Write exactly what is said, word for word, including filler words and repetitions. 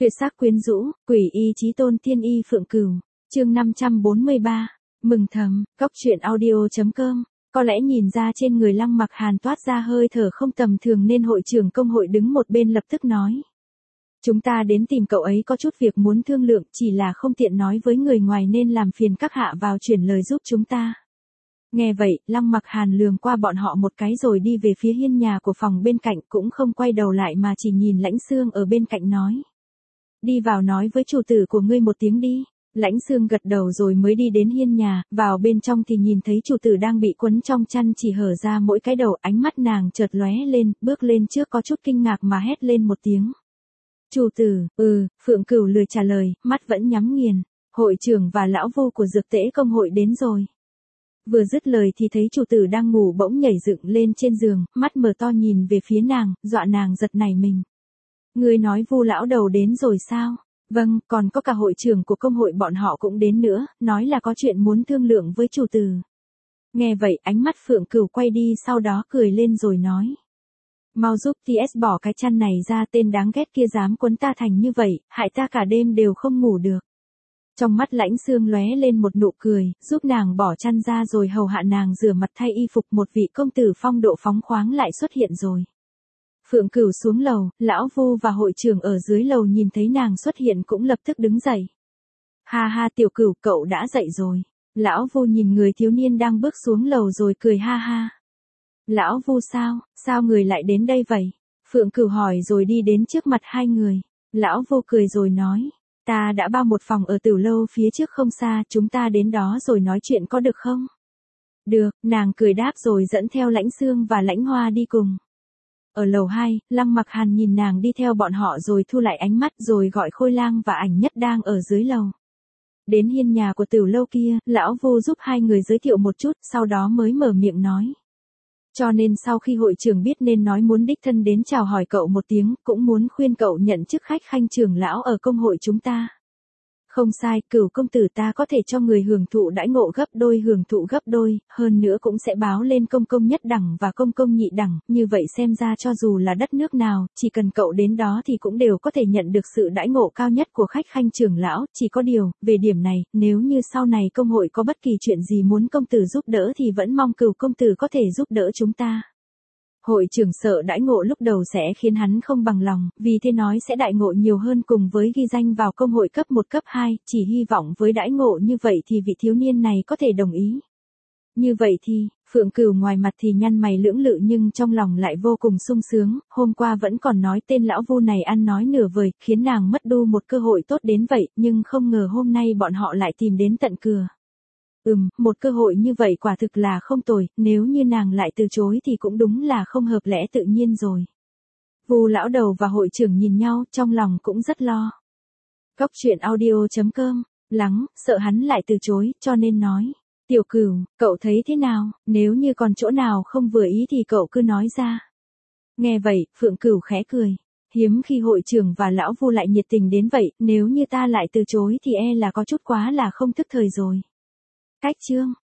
Tuyệt sắc quyến rũ, quỷ y chí tôn tiên y Phượng Cửu, chương năm trăm bốn mươi ba, mừng thầm, cốc truyện audio chấm com. Có lẽ nhìn ra trên người Lăng Mặc Hàn toát ra hơi thở không tầm thường nên hội trưởng công hội đứng một bên lập tức nói. Chúng ta đến tìm cậu ấy có chút việc muốn thương lượng, chỉ là không tiện nói với người ngoài nên làm phiền các hạ vào chuyển lời giúp chúng ta. Nghe vậy, Lăng Mặc Hàn lườm qua bọn họ một cái rồi đi về phía hiên nhà của phòng bên cạnh, cũng không quay đầu lại mà chỉ nhìn Lãnh Xương ở bên cạnh nói. Đi vào nói với chủ tử của ngươi một tiếng đi. Lãnh Xương gật đầu rồi mới đi đến hiên nhà, vào bên trong thì nhìn thấy chủ tử đang bị quấn trong chăn chỉ hở ra mỗi cái đầu, ánh mắt nàng chợt lóe lên, bước lên trước có chút kinh ngạc mà hét lên một tiếng. Chủ tử, ừ, Phượng Cửu lười trả lời, mắt vẫn nhắm nghiền. Hội trưởng và lão vô của dược tễ công hội đến rồi. Vừa dứt lời thì thấy chủ tử đang ngủ bỗng nhảy dựng lên trên giường, mắt mở to nhìn về phía nàng, dọa nàng giật nảy mình. Ngươi nói Vu lão đầu đến rồi sao? Vâng, còn có cả hội trưởng của công hội bọn họ cũng đến nữa, nói là có chuyện muốn thương lượng với chủ tử. Nghe vậy ánh mắt Phượng Cửu quay đi, sau đó cười lên rồi nói. Mau giúp tê ét bỏ cái chăn này ra, tên đáng ghét kia dám quấn ta thành như vậy, hại ta cả đêm đều không ngủ được. Trong mắt Lãnh Xương lóe lên một nụ cười, giúp nàng bỏ chăn ra rồi hầu hạ nàng rửa mặt thay y phục, một vị công tử phong độ phóng khoáng lại xuất hiện rồi. Phượng Cửu xuống lầu, lão Vu và hội trưởng ở dưới lầu nhìn thấy nàng xuất hiện cũng lập tức đứng dậy. Ha ha Tiểu Cửu, cậu đã dậy rồi. Lão Vu nhìn người thiếu niên đang bước xuống lầu rồi cười ha ha. Lão Vu sao, sao người lại đến đây vậy? Phượng Cửu hỏi rồi đi đến trước mặt hai người. Lão Vu cười rồi nói, ta đã bao một phòng ở Tử lâu phía trước không xa, chúng ta đến đó rồi nói chuyện có được không? Được, nàng cười đáp rồi dẫn theo Lãnh Xương và Lãnh Hoa đi cùng. Ở lầu hai, Lăng Mặc Hàn nhìn nàng đi theo bọn họ rồi thu lại ánh mắt rồi gọi Khôi Lang và Ảnh Nhất đang ở dưới lầu. Đến hiên nhà của Tử lâu kia, lão Vô giúp hai người giới thiệu một chút, sau đó mới mở miệng nói. Cho nên sau khi hội trưởng biết nên nói muốn đích thân đến chào hỏi cậu một tiếng, cũng muốn khuyên cậu nhận chức khách khanh trưởng lão ở công hội chúng ta. Không sai, Cửu công tử ta có thể cho người hưởng thụ đãi ngộ gấp đôi hưởng thụ gấp đôi, hơn nữa cũng sẽ báo lên công công nhất đẳng và công công nhị đẳng, như vậy xem ra cho dù là đất nước nào, chỉ cần cậu đến đó thì cũng đều có thể nhận được sự đãi ngộ cao nhất của khách khanh trưởng lão, chỉ có điều, về điểm này, nếu như sau này công hội có bất kỳ chuyện gì muốn công tử giúp đỡ thì vẫn mong Cửu công tử có thể giúp đỡ chúng ta. Hội trưởng sợ đãi ngộ lúc đầu sẽ khiến hắn không bằng lòng, vì thế nói sẽ đại ngộ nhiều hơn cùng với ghi danh vào công hội cấp một cấp hai, chỉ hy vọng với đãi ngộ như vậy thì vị thiếu niên này có thể đồng ý. Như vậy thì, Phượng Cửu ngoài mặt thì nhăn mày lưỡng lự nhưng trong lòng lại vô cùng sung sướng, hôm qua vẫn còn nói tên lão Vu này ăn nói nửa vời, khiến nàng mất đu một cơ hội tốt đến vậy, nhưng không ngờ hôm nay bọn họ lại tìm đến tận cửa. Ừm, một cơ hội như vậy quả thực là không tồi, nếu như nàng lại từ chối thì cũng đúng là không hợp lẽ tự nhiên rồi. Vu lão đầu và hội trưởng nhìn nhau, trong lòng cũng rất lo. Cốc truyện audio chấm com, lắng, sợ hắn lại từ chối, cho nên nói. Tiểu Cửu, cậu thấy thế nào, nếu như còn chỗ nào không vừa ý thì cậu cứ nói ra. Nghe vậy, Phượng Cửu khẽ cười. Hiếm khi hội trưởng và lão Vu lại nhiệt tình đến vậy, nếu như ta lại từ chối thì e là có chút quá là không thức thời rồi. Cách chương